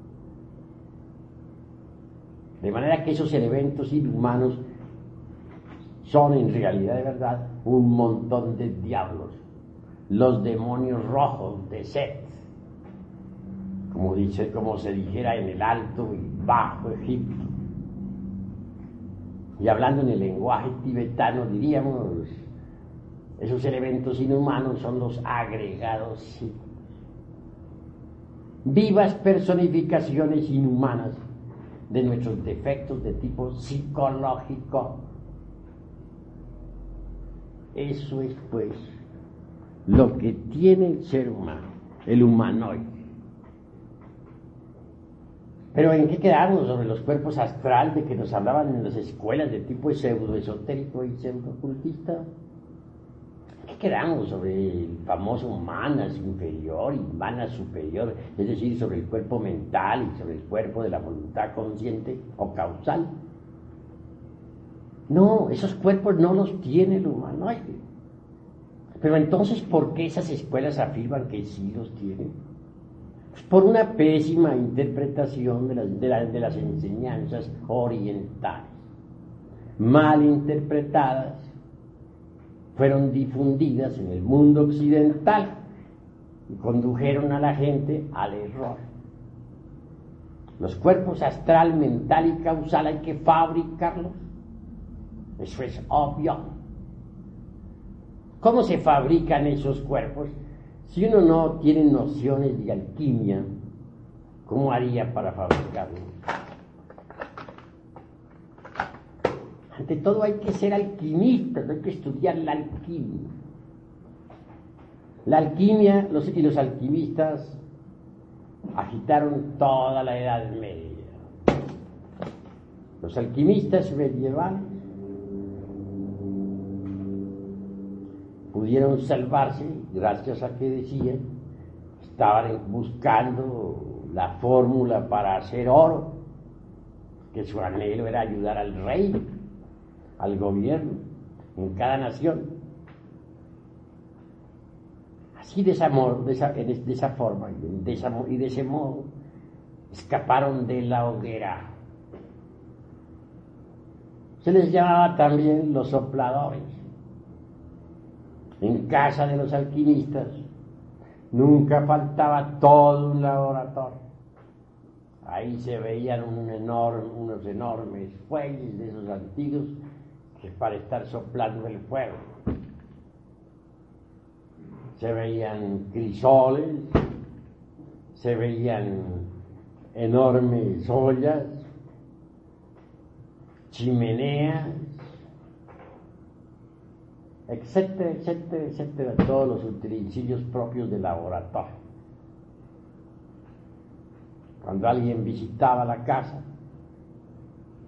De manera que esos elementos inhumanos son en realidad de verdad un montón de diablos, los demonios rojos de Set, como dice, como se dijera en el Alto y Bajo Egipto. Y hablando en el lenguaje tibetano diríamos, esos elementos inhumanos son los agregados psíquicos, vivas personificaciones inhumanas de nuestros defectos de tipo psicológico. Eso es pues lo que tiene el ser humano, el humanoide. Pero ¿en qué quedamos sobre los cuerpos astral de que nos hablaban en las escuelas de tipo pseudo-esotérico y pseudo-ocultista? ¿En qué quedamos sobre el famoso manas inferior y manas superior? Es decir, sobre el cuerpo mental y sobre el cuerpo de la voluntad consciente o causal. No, esos cuerpos no los tiene el humanoide. Pero entonces, ¿por qué esas escuelas afirman que sí los tienen? Por una pésima interpretación de las, de, la, de las enseñanzas orientales, mal interpretadas, fueron difundidas en el mundo occidental y condujeron a la gente al error. Los cuerpos astral, mental y causal hay que fabricarlos, eso es obvio. ¿Cómo se fabrican esos cuerpos? Si uno no tiene nociones de alquimia, ¿cómo haría para fabricarlo? Ante todo hay que ser alquimista, hay que estudiar la alquimia. La alquimia los, y los alquimistas agitaron toda la Edad Media. Los alquimistas medievales pudieron salvarse gracias a que decían estaban buscando la fórmula para hacer oro, que su anhelo era ayudar al rey, al gobierno en cada nación. Así de esa, de esa, de esa forma de esa, y de ese modo escaparon de la hoguera. Se les llamaba también los sopladores. En casa de los alquimistas nunca faltaba todo un laboratorio. Ahí se veían un enorme, unos enormes fuelles de esos antiguos que para estar soplando el fuego. Se veían crisoles, se veían enormes ollas, chimeneas, etcétera, etcétera, etcétera, todos los utensilios propios del laboratorio. Cuando alguien visitaba la casa,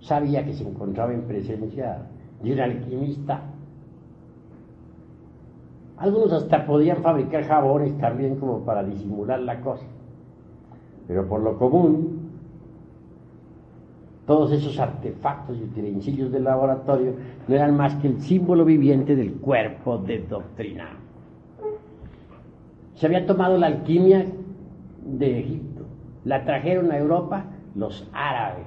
sabía que se encontraba en presencia de un alquimista. Algunos hasta podían fabricar jabones también como para disimular la cosa, pero por lo común todos esos artefactos y utensilios del laboratorio no eran más que el símbolo viviente del cuerpo de doctrina. Se había tomado la alquimia de Egipto, la trajeron a Europa los árabes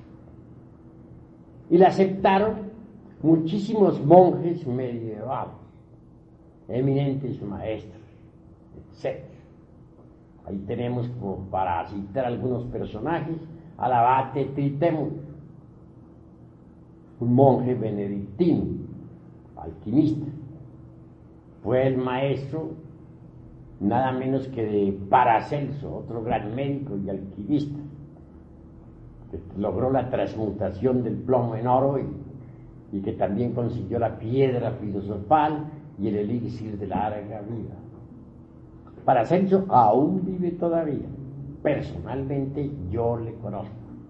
y la aceptaron muchísimos monjes medievales, eminentes maestros, etcétera. Ahí tenemos, como para citar algunos personajes, al abate Tritemo, un monje benedictino, alquimista. Fue el maestro nada menos que de Paracelso, otro gran médico y alquimista, que logró la transmutación del plomo en oro y, y que también consiguió la piedra filosofal y el elixir de larga vida. Paracelso aún vive todavía. Personalmente yo le conozco.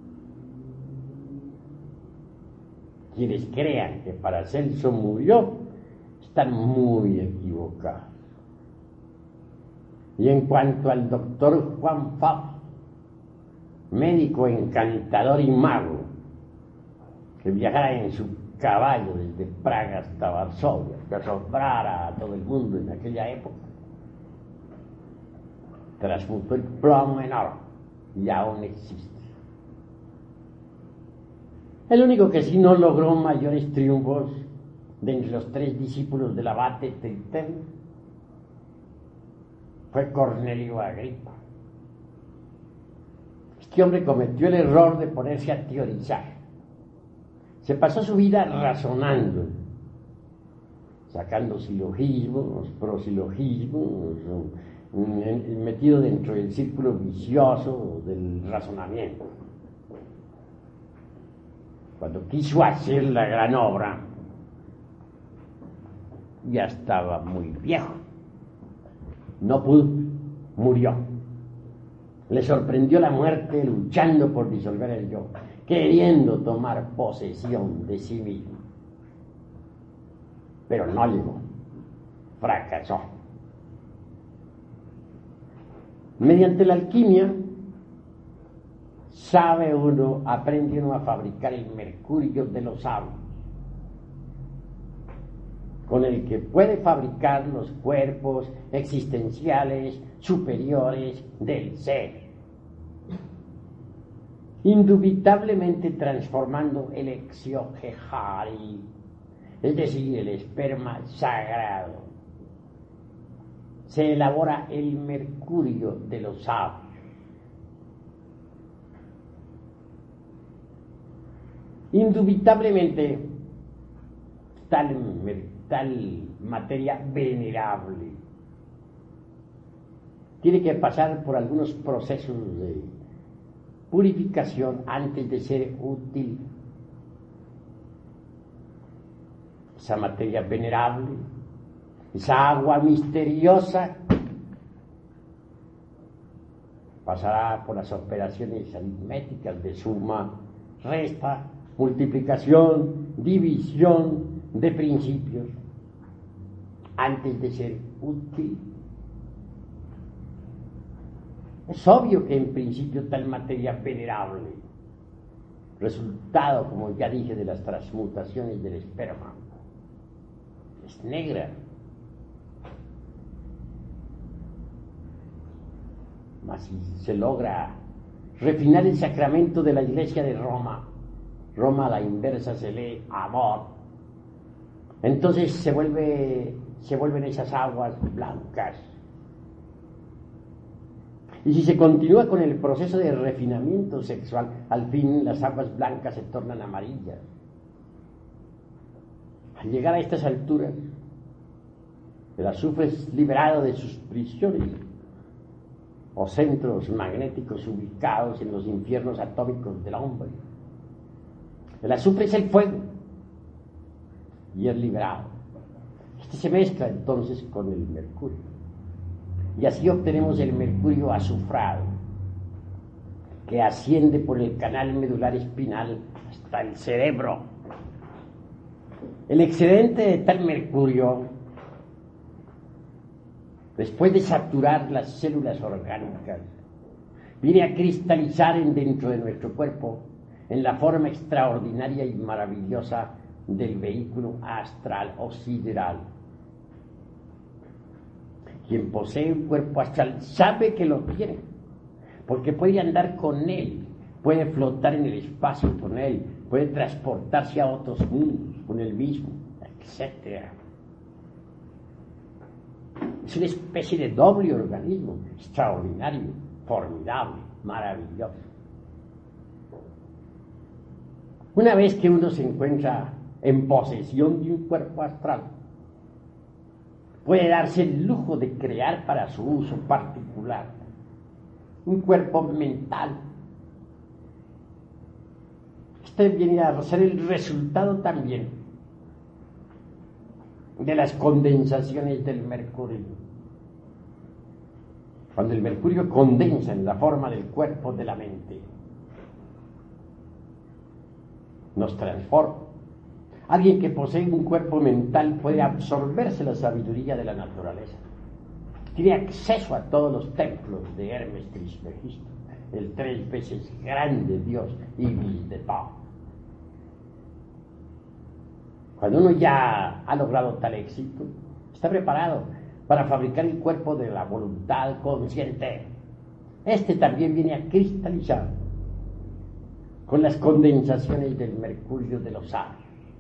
Quienes crean que Paracelso murió están muy equivocados. Y en cuanto al doctor Juan Fabio, médico encantador y mago, que viajara en su caballo desde Praga hasta Varsovia, que asombrara a todo el mundo en aquella época, transmutó el plomo en oro y aún existe. El único que sí no logró mayores triunfos de entre los tres discípulos del abate Tritemo fue Cornelio Agripa. Este hombre cometió el error de ponerse a teorizar. Se pasó su vida razonando, sacando silogismos, prosilogismos, metido dentro del círculo vicioso del razonamiento. Cuando quiso hacer la gran obra, ya estaba muy viejo. No pudo, murió. Le sorprendió la muerte luchando por disolver el yo, queriendo tomar posesión de sí mismo. Pero no llegó, fracasó. Mediante la alquimia, sabe uno, aprende uno a fabricar el mercurio de los sabios, con el que puede fabricar los cuerpos existenciales superiores del ser, indubitablemente transformando el exioghehari, es decir, el esperma sagrado. Se elabora el mercurio de los sabios. Indubitablemente, tal, tal materia venerable tiene que pasar por algunos procesos de purificación antes de ser útil. Esa materia venerable, esa agua misteriosa, pasará por las operaciones aritméticas de suma, resta, multiplicación, división de principios, antes de ser útil. Es obvio que en principio tal materia venerable, resultado, como ya dije, de las transmutaciones del esperma, es negra. Mas si se logra refinar el sacramento de la Iglesia de Roma, Roma a la inversa se lee amor, entonces se vuelve, se vuelven esas aguas blancas. Y si se continúa con el proceso de refinamiento sexual, al fin las aguas blancas se tornan amarillas. Al llegar a estas alturas, el azufre es liberado de sus prisiones o centros magnéticos ubicados en los infiernos atómicos del hombre. El azufre es el fuego y es liberado. Este se mezcla entonces con el mercurio y así obtenemos el mercurio azufrado. que asciende por el canal medular espinal hasta el cerebro. El excedente de tal mercurio, después de saturar las células orgánicas, viene a cristalizar en dentro de nuestro cuerpo en la forma extraordinaria y maravillosa del vehículo astral o sideral. Quien posee un cuerpo astral sabe que lo tiene, porque puede andar con él, puede flotar en el espacio con él, puede transportarse a otros mundos con él mismo, etcétera. Es una especie de doble organismo extraordinario, formidable, maravilloso. Una vez que uno se encuentra en posesión de un cuerpo astral, puede darse el lujo de crear para su uso particular un cuerpo mental. Este viene a ser el resultado también de las condensaciones del mercurio. Cuando el mercurio condensa en la forma del cuerpo de la mente, nos transforma. Alguien que posee un cuerpo mental puede absorberse la sabiduría de la naturaleza. Tiene acceso a todos los templos de Hermes Trismegisto, el tres veces grande Dios Ibis de todo. Cuando uno ya ha logrado tal éxito, está preparado para fabricar el cuerpo de la voluntad consciente. Este también viene a cristalizar con las condensaciones del mercurio de los sabios.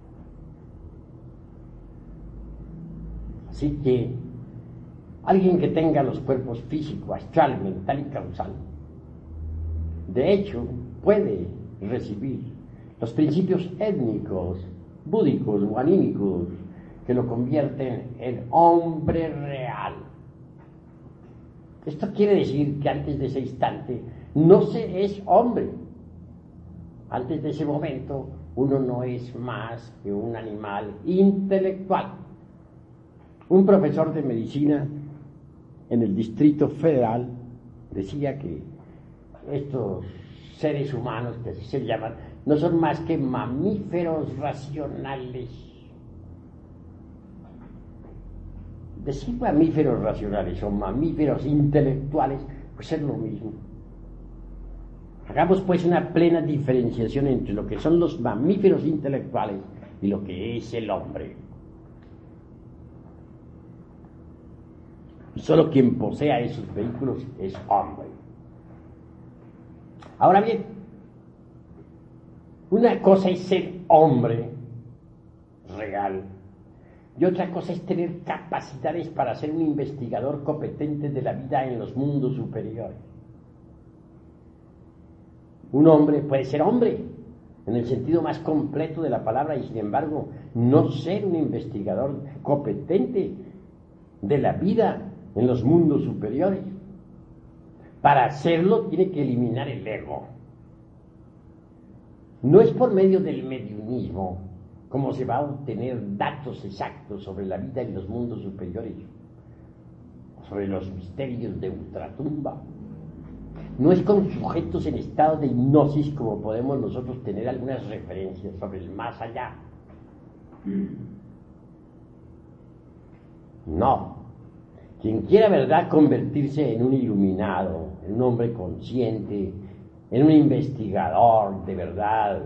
Así que alguien que tenga los cuerpos físico, astral, mental y causal, de hecho, puede recibir los principios étnicos, búdicos o anímicos que lo convierten en hombre real. Esto quiere decir que antes de ese instante no se es hombre. Antes de ese momento uno no es más que un animal intelectual. Un profesor de medicina en el Distrito Federal decía que estos seres humanos, que así se llaman, no son más que mamíferos racionales. Decir mamíferos racionales o mamíferos intelectuales, pues es lo mismo. Hagamos pues una plena diferenciación entre lo que son los mamíferos intelectuales y lo que es el hombre. Solo quien posea esos vehículos es hombre. Ahora bien, una cosa es ser hombre real y otra cosa es tener capacidades para ser un investigador competente de la vida en los mundos superiores. Un hombre puede ser hombre en el sentido más completo de la palabra y sin embargo no ser un investigador competente de la vida en los mundos superiores. Para hacerlo tiene que eliminar el ego. No es por medio del mediunismo como se va a obtener datos exactos sobre la vida en los mundos superiores, sobre los misterios de ultratumba. No es con sujetos en estado de hipnosis como podemos nosotros tener algunas referencias sobre el más allá. No. Quien quiera, verdad, convertirse en un iluminado, en un hombre consciente, en un investigador de verdad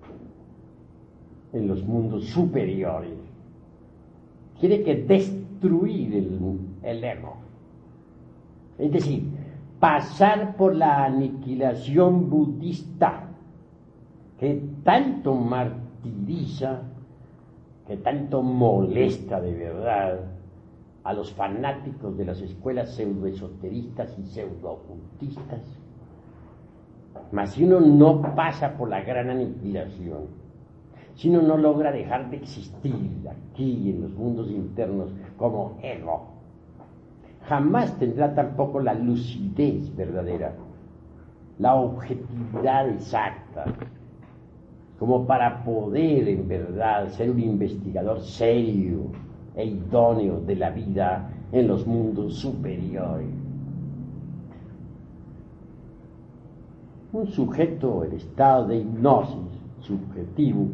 en los mundos superiores, tiene que destruir el, el ego. Es decir, pasar por la aniquilación budista que tanto martiriza, que tanto molesta de verdad a los fanáticos de las escuelas pseudoesoteristas y pseudoocultistas. Mas si uno no pasa por la gran aniquilación, si uno no logra dejar de existir aquí en los mundos internos como ego, jamás tendrá tampoco la lucidez verdadera, la objetividad exacta, como para poder en verdad ser un investigador serio e idóneo de la vida en los mundos superiores. Un sujeto en estado de hipnosis subjetivo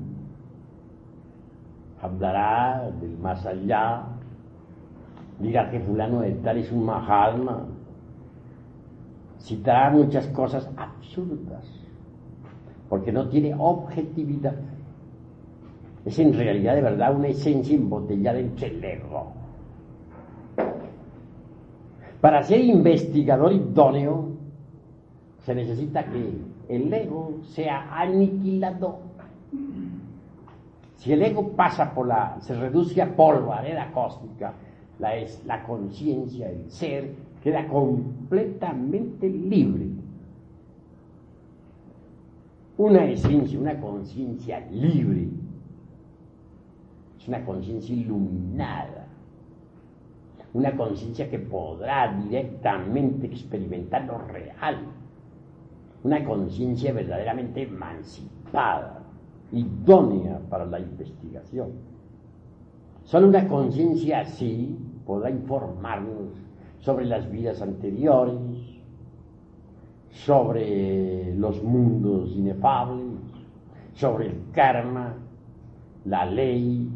hablará del más allá, dirá que fulano de tal es un Mahatma, citará muchas cosas absurdas, porque no tiene objetividad. Es en realidad de verdad una esencia embotellada entre el ego. Para ser investigador idóneo se necesita que el ego sea aniquilado. Si el ego pasa por la, se reduce a polvareda cósmica, la, es, la conciencia, el ser, queda completamente libre. Una esencia, una conciencia libre, es una conciencia iluminada, una conciencia que podrá directamente experimentar lo real, una conciencia verdaderamente emancipada, idónea para la investigación. Solo una conciencia así podrá informarnos sobre las vidas anteriores, sobre los mundos inefables, sobre el karma, la ley,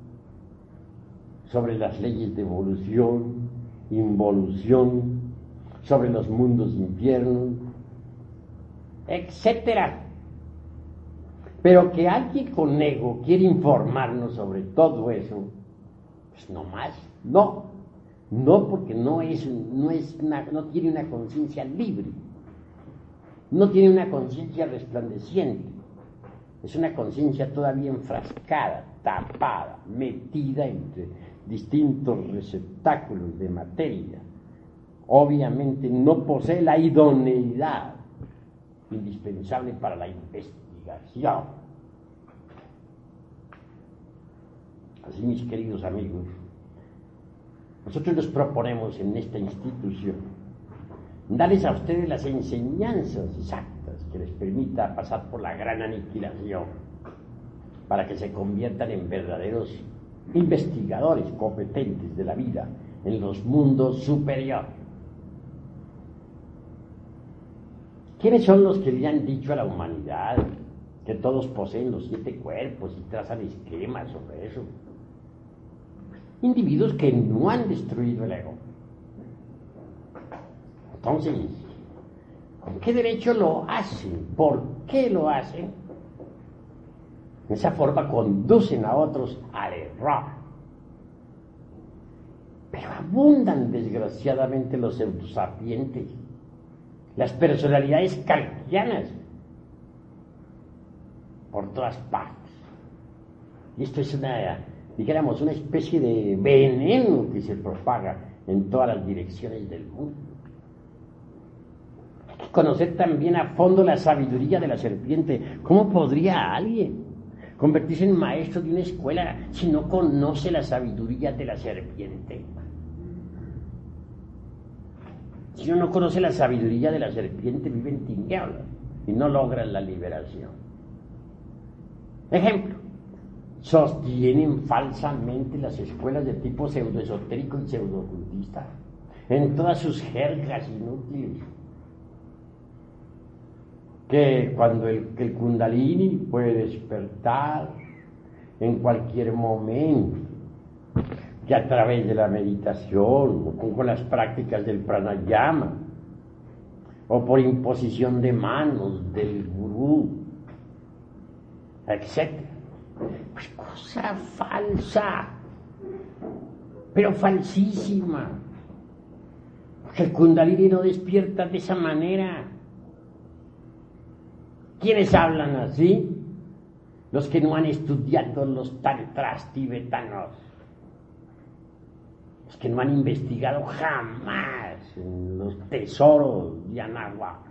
sobre las leyes de evolución, involución, sobre los mundos infiernos, etcétera. Pero que alguien con ego quiere informarnos sobre todo eso, pues no más, no, no, porque no es, no es una, no tiene una conciencia libre, no tiene una conciencia resplandeciente, es una conciencia todavía enfrascada, tapada, metida entre distintos receptáculos de materia. Obviamente no posee la idoneidad indispensable para la investigación. Así, mis queridos amigos, nosotros nos proponemos en esta institución darles a ustedes las enseñanzas exactas que les permita pasar por la gran aniquilación para que se conviertan en verdaderos investigadores competentes de la vida en los mundos superiores. ¿Quiénes son los que le han dicho a la humanidad que todos poseen los siete cuerpos y trazan esquemas sobre eso? Individuos que no han destruido el ego. Entonces, ¿con qué derecho lo hacen? ¿Por qué lo hacen? De esa forma conducen a otros al error. Pero abundan desgraciadamente los pseudosapientes, las personalidades kafkianas, por todas partes. Y esto es una, dijéramos, una especie de veneno que se propaga en todas las direcciones del mundo. Hay que conocer también a fondo la sabiduría de la serpiente. ¿Cómo podría alguien convertirse en maestro de una escuela si no conoce la sabiduría de la serpiente? Si uno no conoce la sabiduría de la serpiente, vive en tinieblas y no logra la liberación. Ejemplo, sostienen falsamente las escuelas de tipo pseudoesotérico y pseudoocultista en todas sus jergas inútiles. Que cuando el, que el Kundalini puede despertar en cualquier momento, que a través de la meditación, o con, con las prácticas del pranayama, o por imposición de manos del gurú, etcétera. Pues cosa falsa, pero falsísima. Porque el Kundalini no despierta de esa manera. ¿Quiénes hablan así? Los que no han estudiado los tantras tibetanos, los que no han investigado jamás en los tesoros de Anahuac.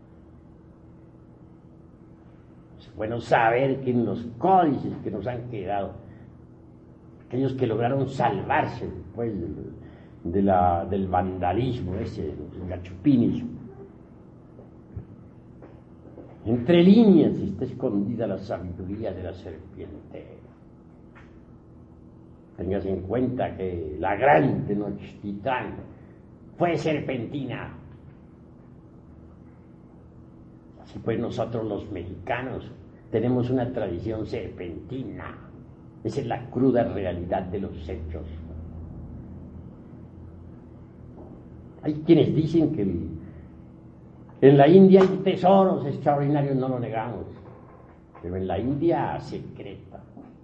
Es bueno saber que en los códices que nos han quedado, aquellos que lograron salvarse después de, de la, del vandalismo ese, del gachupinismo, entre líneas está escondida la sabiduría de la serpiente. Tengas en cuenta que la gran Tenochtitlan fue serpentina. La Y pues nosotros los mexicanos tenemos una tradición serpentina. Esa es la cruda realidad de los hechos. Hay quienes dicen que el, en la India hay tesoros extraordinarios, no lo negamos, pero en la India secreta.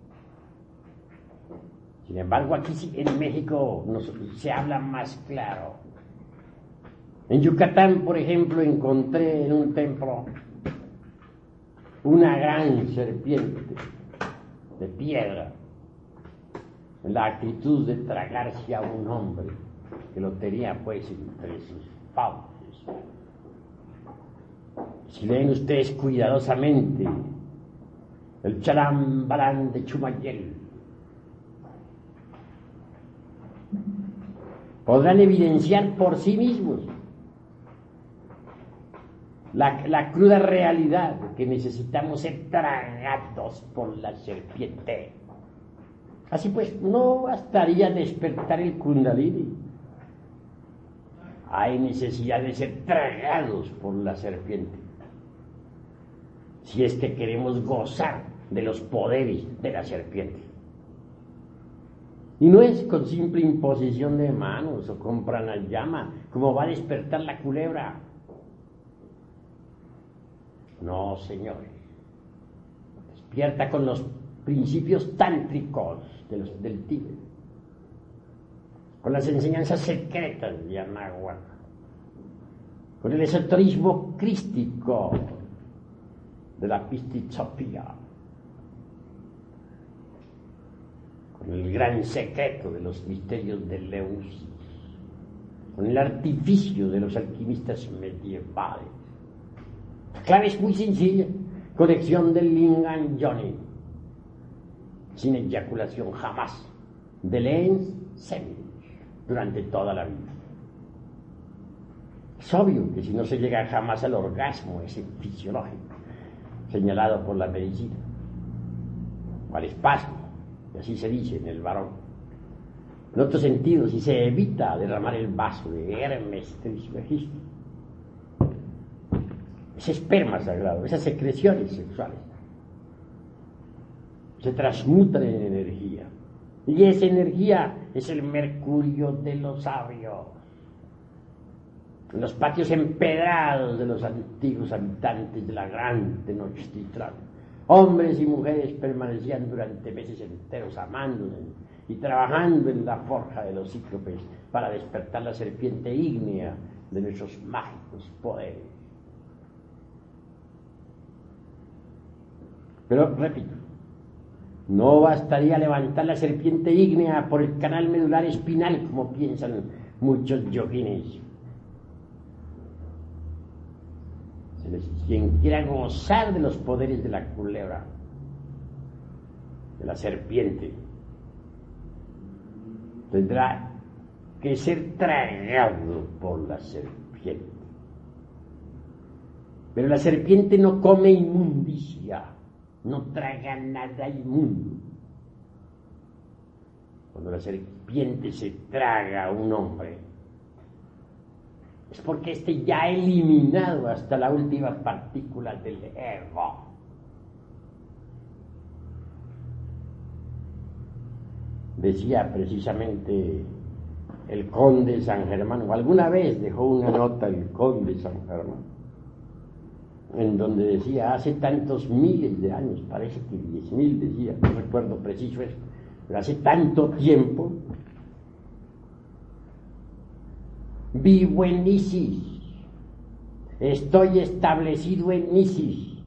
Sin embargo, aquí en México nos, se habla más claro. En Yucatán, por ejemplo, encontré en un templo una gran serpiente de piedra, en la actitud de tragarse a un hombre que lo tenía pues entre sus fauces. Si leen ustedes cuidadosamente el Chalam Balán de Chumayel, podrán evidenciar por sí mismos la, la cruda realidad de que necesitamos ser tragados por la serpiente. Así pues, no bastaría despertar el Kundalini. Hay necesidad de ser tragados por la serpiente, si es que queremos gozar de los poderes de la serpiente. Y no es con simple imposición de manos o con pranayama como va a despertar la culebra. No, señores. Despierta con los principios tántricos de los, del Tíbet, con las enseñanzas secretas de Anahuac, con el esoterismo crístico de la Pistichopía, con el gran secreto de los misterios de Leusis, con el artificio de los alquimistas medievales. La clave es muy sencilla: conexión del Lingam Yoni, sin eyaculación jamás, del ens semen, durante toda la vida. Es obvio que si no se llega jamás al orgasmo ese fisiológico señalado por la medicina, o al espasmo, y así se dice en el varón, en otro sentido, si se evita derramar el vaso de Hermes Trismegisto, ese esperma sagrado, esas secreciones sexuales se transmutan en energía, y esa energía es el mercurio de los sabios. En los patios empedrados de los antiguos habitantes de la gran Tenochtitlan, hombres y mujeres permanecían durante meses enteros amándose y trabajando en la forja de los cíclopes para despertar la serpiente ígnea de nuestros mágicos poderes. Pero, repito, no bastaría levantar la serpiente ígnea por el canal medular espinal, como piensan muchos yoguines. Quien quiera gozar de los poderes de la culebra, de la serpiente, tendrá que ser tragado por la serpiente. Pero la serpiente no come inmundicia, no traga nada inmundo. Cuando la serpiente se traga a un hombre, es porque éste ya ha eliminado hasta la última partícula del ego. Decía precisamente el conde San Germán, o alguna vez dejó una nota el conde San Germán, en donde decía, hace tantos miles de años, parece que diez mil decía, no recuerdo preciso eso, pero hace tanto tiempo, vivo en Isis, estoy establecido en Isis,